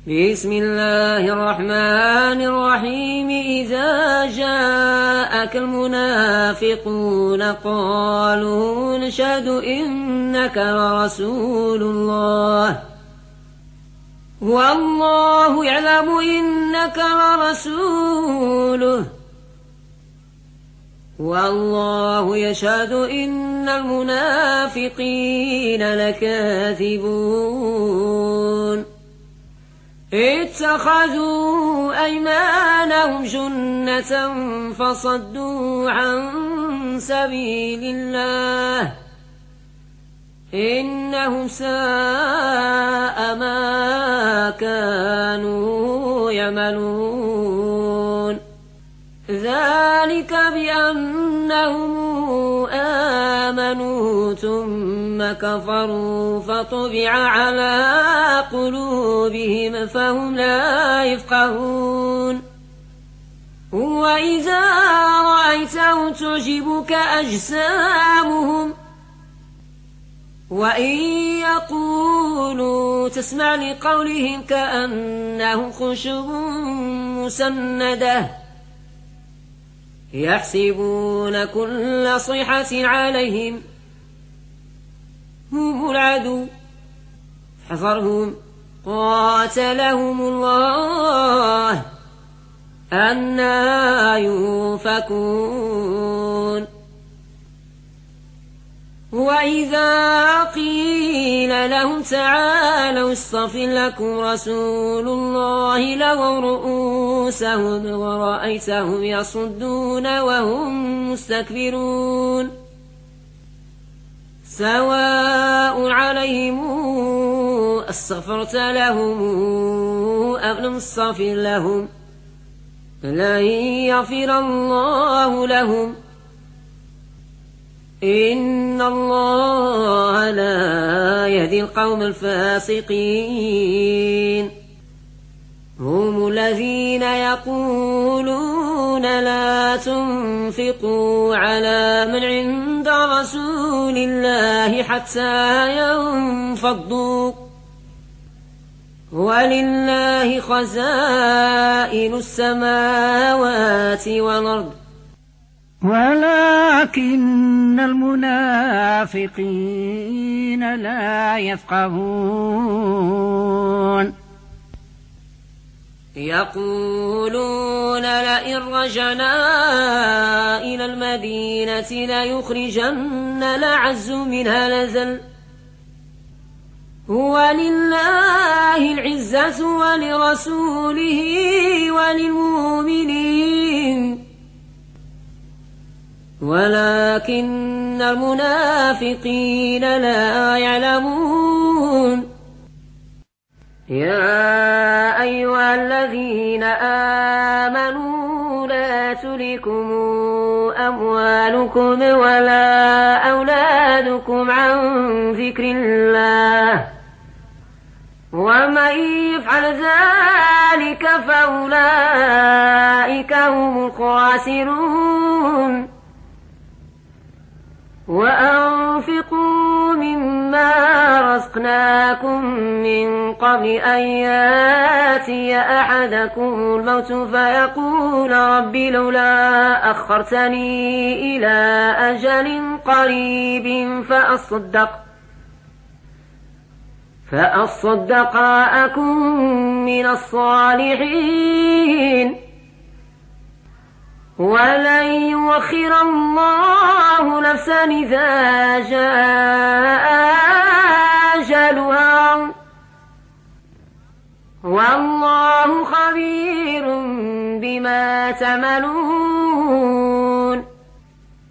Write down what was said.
بسم الله الرحمن الرحيم. إذا جاءك المنافقون قالوا نشهد إنك لرسول الله والله يعلم إنك لرسوله والله يشهد إن المنافقين لكاذبون. اتخذوا أيمانهم جنة فصدوا عن سبيل الله إنهم ساء ما كانوا يعملون. ذلك بأنهم آمنوا ثم كفروا فطبع على قلوبهم فهم لا يفقهون. وإذا رأيتهم تعجبك أجسامهم وإن يقولوا تسمع لقولهم كأنهم خشب مسندة يحسبون كل صيحة عليهم هم العدو فاحذرهم قاتلهم الله أنى يؤفكون. وإذا قيل لهم تعالوا يستغفر لكم رسول الله لووا رؤوسهم ورأيتهم يصدون وهم مستكبرون. سواء عليهم استغفرت لهم أم لم تستغفر لهم لن يغفر الله لهم إن الله لا يهدي القوم الفاسقين. هم الذين يقولون لا تنفقوا على من عند رسول الله حتى ينفضوا ولله خزائن السماوات والأرض ولكن المنافقين لا يفقهون. يقولون لئن رجعنا إلى المدينة ليخرجن الأعز منها الأذل ولله العزة ولرسوله وللمؤمنين ولكن المنافقين لا يعلمون. يا أيها الذين آمنوا لا تلهكم أموالكم ولا أولادكم عن ذكر الله ومن يفعل ذلك فأولئك هم الخاسرون. وأنفقوا مما رزقناكم من قبل أن ياتي أحدكم الموت فيقول رب لولا أخرتني إلى أجل قريب فأصدق أكن من الصالحين ولن يؤخر الله نفسا إذا جاء أجلها والله خبير بما تعملون.